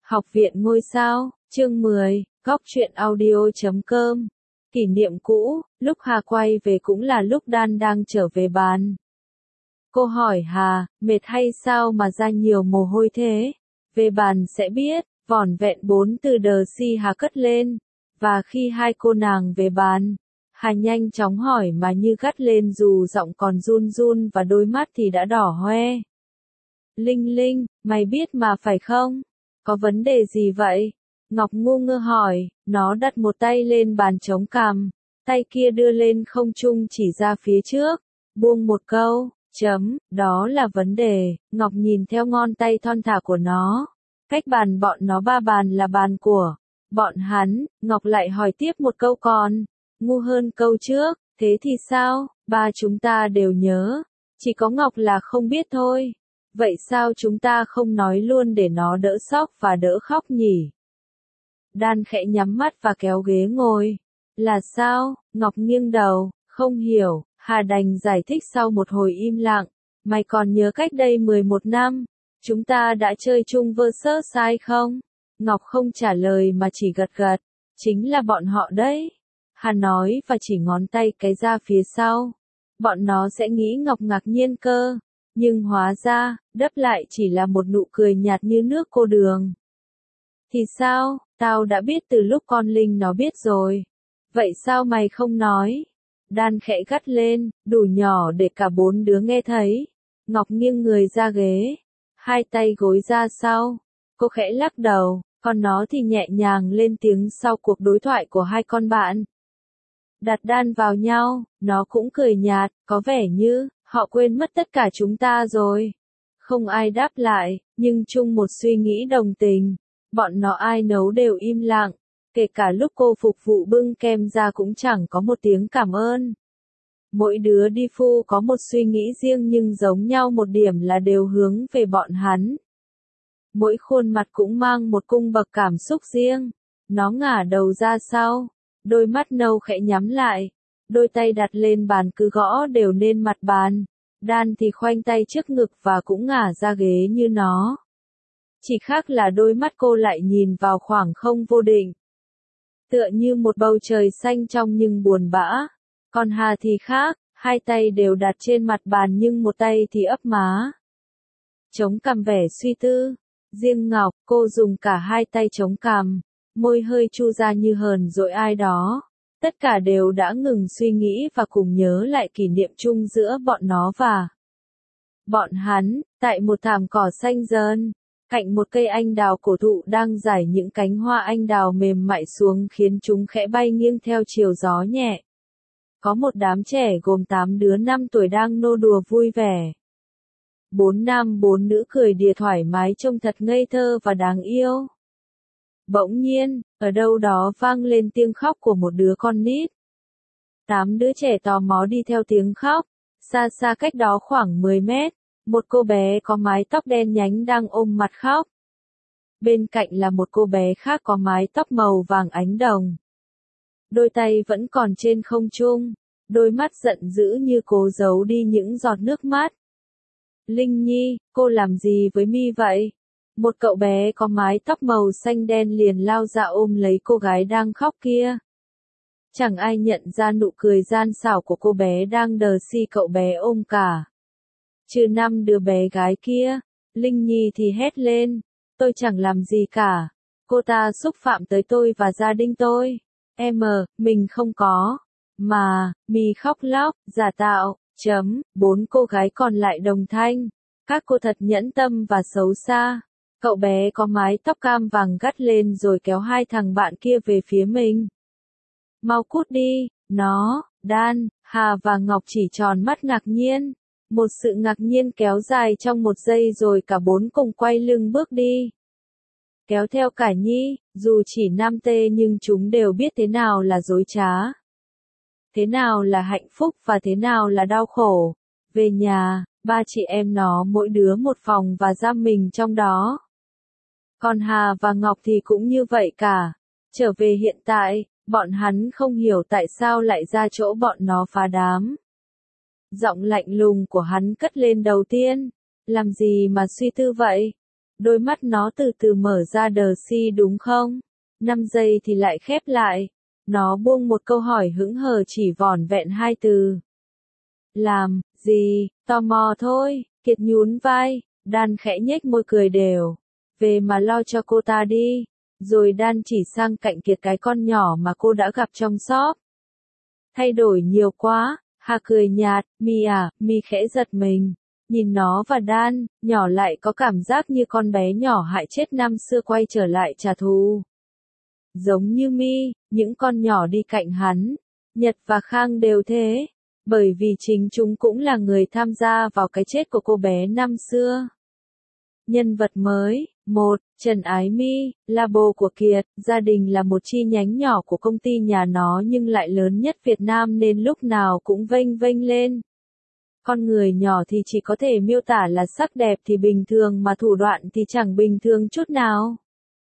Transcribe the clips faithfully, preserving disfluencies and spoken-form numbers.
Học viện ngôi sao, chương mười, góc truyện audio chấm com. Kỷ niệm cũ, lúc Hà quay về cũng là lúc Đan đang trở về bàn. Cô hỏi Hà, mệt hay sao mà ra nhiều mồ hôi thế? Về bàn sẽ biết, vỏn vẹn bốn từ đờ si Hà cất lên. Và khi hai cô nàng về bàn, Hà nhanh chóng hỏi mà như gắt lên dù giọng còn run run và đôi mắt thì đã đỏ hoe. Linh Linh, mày biết mà phải không? Có vấn đề gì vậy? Ngọc ngu ngơ hỏi, nó đặt một tay lên bàn chống cằm, tay kia đưa lên không trung chỉ ra phía trước, buông một câu, chấm, đó là vấn đề. Ngọc nhìn theo ngón tay thon thả của nó, cách bàn bọn nó ba bàn là bàn của bọn hắn. Ngọc lại hỏi tiếp một câu còn ngu hơn câu trước, thế thì sao? Ba chúng ta đều nhớ, chỉ có Ngọc là không biết thôi. Vậy sao chúng ta không nói luôn để nó đỡ sốc và đỡ khóc nhỉ? Đan khẽ nhắm mắt và kéo ghế ngồi. Là sao? Ngọc nghiêng đầu, không hiểu. Hà đành giải thích sau một hồi im lặng. Mày còn nhớ cách đây mười một năm, chúng ta đã chơi chung versus sai không? Ngọc không trả lời mà chỉ gật gật. Chính là bọn họ đấy. Hà nói và chỉ ngón tay cái ra phía sau. Bọn nó sẽ nghĩ Ngọc ngạc nhiên cơ. Nhưng hóa ra, đáp lại chỉ là một nụ cười nhạt như nước cô đường. Thì sao, tao đã biết từ lúc con Linh nó biết rồi. Vậy sao mày không nói? Đan khẽ gắt lên, đủ nhỏ để cả bốn đứa nghe thấy. Ngọc nghiêng người ra ghế, hai tay gối ra sau. Cô khẽ lắc đầu, còn nó thì nhẹ nhàng lên tiếng sau cuộc đối thoại của hai con bạn. Đặt Đan vào nhau, nó cũng cười nhạt, có vẻ như họ quên mất tất cả chúng ta rồi. Không ai đáp lại, nhưng chung một suy nghĩ đồng tình. Bọn nó ai nấu đều im lặng, kể cả lúc cô phục vụ bưng kem ra cũng chẳng có một tiếng cảm ơn. Mỗi đứa đi phu có một suy nghĩ riêng nhưng giống nhau một điểm là đều hướng về bọn hắn. Mỗi khuôn mặt cũng mang một cung bậc cảm xúc riêng. Nó ngả đầu ra sau, đôi mắt nâu khẽ nhắm lại. Đôi tay đặt lên bàn cứ gõ đều lên mặt bàn. Đan thì khoanh tay trước ngực và cũng ngả ra ghế như nó. Chỉ khác là đôi mắt cô lại nhìn vào khoảng không vô định. Tựa như một bầu trời xanh trong nhưng buồn bã. Còn Hà thì khác, hai tay đều đặt trên mặt bàn nhưng một tay thì ấp má. Chống cằm vẻ suy tư. Riêng Ngọc, cô dùng cả hai tay chống cằm, môi hơi chu ra như hờn dỗi ai đó. Tất cả đều đã ngừng suy nghĩ và cùng nhớ lại kỷ niệm chung giữa bọn nó và bọn hắn, tại một thảm cỏ xanh dơn, cạnh một cây anh đào cổ thụ đang rải những cánh hoa anh đào mềm mại xuống khiến chúng khẽ bay nghiêng theo chiều gió nhẹ. Có một đám trẻ gồm tám đứa năm tuổi đang nô đùa vui vẻ. Bốn nam bốn nữ cười đìa thoải mái trông thật ngây thơ và đáng yêu. Bỗng nhiên, ở đâu đó vang lên tiếng khóc của một đứa con nít. Tám đứa trẻ tò mò đi theo tiếng khóc. Xa xa cách đó khoảng mười mét, một cô bé có mái tóc đen nhánh đang ôm mặt khóc. Bên cạnh là một cô bé khác có mái tóc màu vàng ánh đồng. Đôi tay vẫn còn trên không trung, đôi mắt giận dữ như cố giấu đi những giọt nước mắt. Linh Nhi, cô làm gì với mi vậy? Một cậu bé có mái tóc màu xanh đen liền lao ra ôm lấy cô gái đang khóc kia. Chẳng ai nhận ra nụ cười gian xảo của cô bé đang đờ si cậu bé ôm cả. Trừ năm đứa bé gái kia, Linh Nhi thì hét lên, tôi chẳng làm gì cả. Cô ta xúc phạm tới tôi và gia đình tôi. Em, mình không có. Mà, mi khóc lóc, giả tạo, chấm, bốn cô gái còn lại đồng thanh. Các cô thật nhẫn tâm và xấu xa. Cậu bé có mái tóc cam vàng gắt lên rồi kéo hai thằng bạn kia về phía mình. Mau cút đi, nó, Đan, Hà và Ngọc chỉ tròn mắt ngạc nhiên. Một sự ngạc nhiên kéo dài trong một giây rồi cả bốn cùng quay lưng bước đi. Kéo theo cả Nhi, dù chỉ năm tê nhưng chúng đều biết thế nào là dối trá. Thế nào là hạnh phúc và thế nào là đau khổ. Về nhà, ba chị em nó mỗi đứa một phòng và giam mình trong đó. Còn Hà và Ngọc thì cũng như vậy cả. Trở về hiện tại, bọn hắn không hiểu tại sao lại ra chỗ bọn nó phá đám. Giọng lạnh lùng của hắn cất lên đầu tiên. Làm gì mà suy tư vậy? Đôi mắt nó từ từ mở ra đờ si đúng không? năm giây thì lại khép lại. Nó buông một câu hỏi hững hờ chỉ vỏn vẹn hai từ. Làm, gì, tò mò thôi, Kiệt nhún vai, Dan khẽ nhếch môi cười đều. Về mà lo cho cô ta đi. Rồi Dan chỉ sang cạnh Kiệt cái con nhỏ mà cô đã gặp trong shop. Thay đổi nhiều quá, Hà cười nhạt, Mi à, Mi khẽ giật mình. Nhìn nó và Dan, nhỏ lại có cảm giác như con bé nhỏ hại chết năm xưa quay trở lại trả thù. Giống như Mi, những con nhỏ đi cạnh hắn, Nhật và Khang đều thế, bởi vì chính chúng cũng là người tham gia vào cái chết của cô bé năm xưa. Nhân vật mới, một, Trần Ái Mi, là bồ của Kiệt, gia đình là một chi nhánh nhỏ của công ty nhà nó nhưng lại lớn nhất Việt Nam nên lúc nào cũng vênh vênh lên. Con người nhỏ thì chỉ có thể miêu tả là sắc đẹp thì bình thường mà thủ đoạn thì chẳng bình thường chút nào.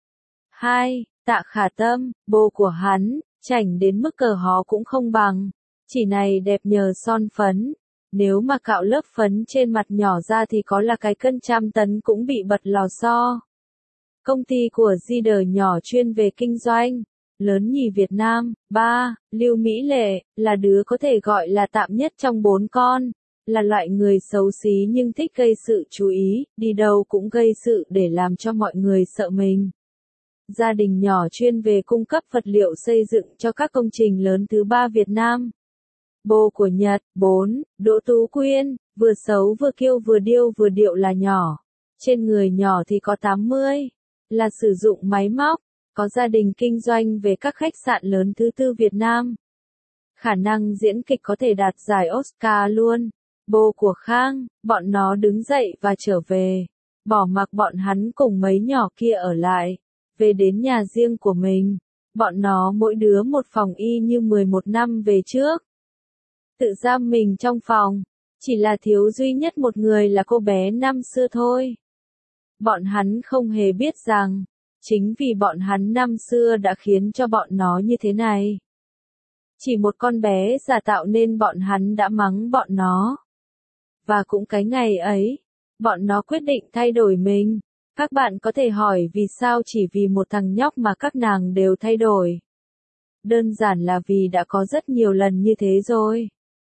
hai. Tạ Khả Tâm, bồ của hắn, chảnh đến mức cờ hó cũng không bằng. Chỉ này đẹp nhờ son phấn. Nếu mà cạo lớp phấn trên mặt nhỏ ra thì có là cái cân trăm tấn cũng bị bật lò xo. Công ty của Zider nhỏ chuyên về kinh doanh. Lớn nhì Việt Nam. ba. Lưu Mỹ Lệ, là đứa có thể gọi là tạm nhất trong bốn con. Là loại người xấu xí nhưng thích gây sự chú ý, đi đâu cũng gây sự để làm cho mọi người sợ mình. Gia đình nhỏ chuyên về cung cấp vật liệu xây dựng cho các công trình lớn thứ ba Việt Nam. Bồ của Nhật. bốn. Đỗ Tú Quyên, vừa xấu vừa kiêu vừa điêu vừa điệu là nhỏ. Trên người nhỏ thì có tám mươi. Là sử dụng máy móc. Có gia đình kinh doanh về các khách sạn lớn thứ tư Việt Nam. Khả năng diễn kịch có thể đạt giải Oscar luôn. Bồ của Khang, bọn nó đứng dậy và trở về. Bỏ mặc bọn hắn cùng mấy nhỏ kia ở lại. Về đến nhà riêng của mình. Bọn nó mỗi đứa một phòng y như mười một năm về trước. Tự giam mình trong phòng. Chỉ là thiếu duy nhất một người là cô bé năm xưa thôi. Bọn hắn không hề biết rằng, chính vì bọn hắn năm xưa đã khiến cho bọn nó như thế này. Chỉ một con bé giả tạo nên bọn hắn đã mắng bọn nó. Và cũng cái ngày ấy, bọn nó quyết định thay đổi mình. Các bạn có thể hỏi vì sao chỉ vì một thằng nhóc mà các nàng đều thay đổi. Đơn giản là vì đã có rất nhiều lần như thế rồi.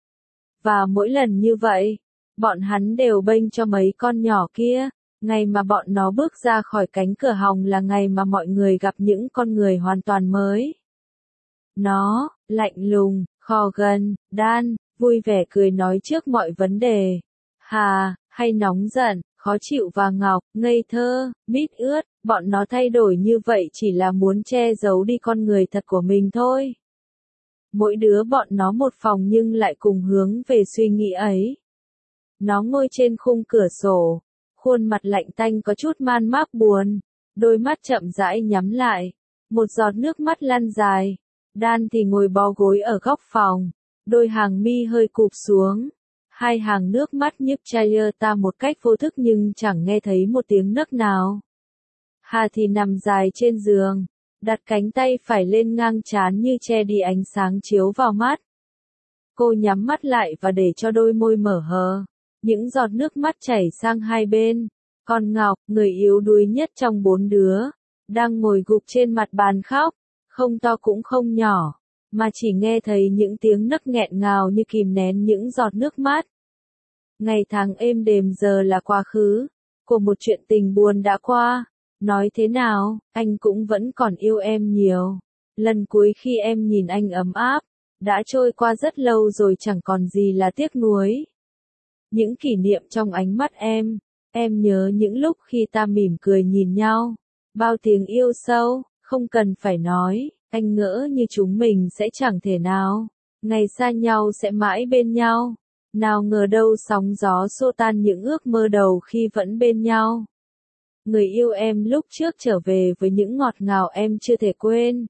Và mỗi lần như vậy, bọn hắn đều bênh cho mấy con nhỏ kia. Ngày mà bọn nó bước ra khỏi cánh cửa hòng là ngày mà mọi người gặp những con người hoàn toàn mới. Nó, lạnh lùng, khò gần, Dan, vui vẻ cười nói trước mọi vấn đề. Hà, hay nóng giận, khó chịu và ngọc, ngây thơ, mít ướt, bọn nó thay đổi như vậy chỉ là muốn che giấu đi con người thật của mình thôi. Mỗi đứa bọn nó một phòng nhưng lại cùng hướng về suy nghĩ ấy. Nó ngồi trên khung cửa sổ, khuôn mặt lạnh tanh có chút man mác buồn, đôi mắt chậm rãi nhắm lại, một giọt nước mắt lăn dài. Dan thì ngồi bó gối ở góc phòng, đôi hàng mi hơi cụp xuống, hai hàng nước mắt nhức Chayer ta một cách vô thức nhưng chẳng nghe thấy một tiếng nấc nào. Hà thì nằm dài trên giường, đặt cánh tay phải lên ngang trán như che đi ánh sáng chiếu vào mắt. Cô nhắm mắt lại và để cho đôi môi mở hờ, những giọt nước mắt chảy sang hai bên. Còn Ngọc, người yếu đuối nhất trong bốn đứa, đang ngồi gục trên mặt bàn khóc, không to cũng không nhỏ, mà chỉ nghe thấy những tiếng nấc nghẹn ngào như kìm nén những giọt nước mắt. Ngày tháng êm đềm giờ là quá khứ, của một chuyện tình buồn đã qua. Nói thế nào, anh cũng vẫn còn yêu em nhiều. Lần cuối khi em nhìn anh ấm áp, đã trôi qua rất lâu rồi chẳng còn gì là tiếc nuối. Những kỷ niệm trong ánh mắt em, em nhớ những lúc khi ta mỉm cười nhìn nhau. Bao tiếng yêu sâu, không cần phải nói, anh ngỡ như chúng mình sẽ chẳng thể nào. Ngày xa nhau sẽ mãi bên nhau. Nào ngờ đâu sóng gió xô tan những ước mơ đầu khi vẫn bên nhau. Người yêu em lúc trước trở về với những ngọt ngào em chưa thể quên.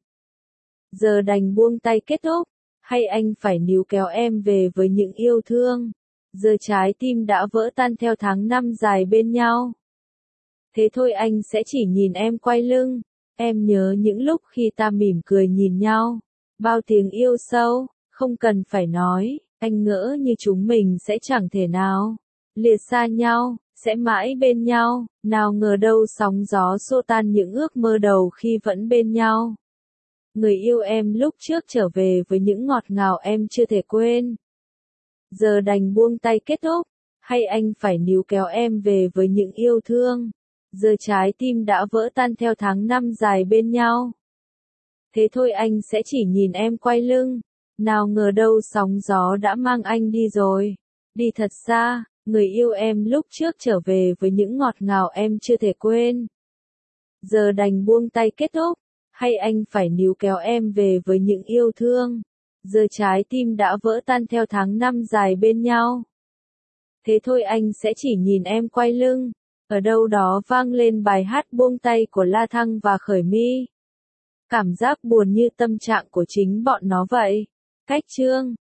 Giờ đành buông tay kết thúc, hay anh phải níu kéo em về với những yêu thương. Giờ trái tim đã vỡ tan theo tháng năm dài bên nhau. Thế thôi anh sẽ chỉ nhìn em quay lưng. Em nhớ những lúc khi ta mỉm cười nhìn nhau. Bao tiếng yêu sâu, không cần phải nói, anh ngỡ như chúng mình sẽ chẳng thể nào lìa xa nhau. sẽ mãi bên nhau, nào ngờ đâu sóng gió xô tan những ước mơ đầu khi vẫn bên nhau. Người yêu em lúc trước trở về với những ngọt ngào em chưa thể quên. Giờ đành buông tay kết thúc, hay anh phải níu kéo em về với những yêu thương. Giờ trái tim đã vỡ tan theo tháng năm dài bên nhau. Thế thôi anh sẽ chỉ nhìn em quay lưng. Nào ngờ đâu sóng gió đã mang anh đi rồi. Đi thật xa, người yêu em lúc trước trở về với những ngọt ngào em chưa thể quên. Giờ đành buông tay kết thúc, hay anh phải níu kéo em về với những yêu thương. Giờ trái tim đã vỡ tan theo tháng năm dài bên nhau. Thế thôi anh sẽ chỉ nhìn em quay lưng. Ở đâu đó vang lên bài hát buông tay của La Thăng và Khởi My. Cảm giác buồn như tâm trạng của chính bọn nó vậy. Cách chương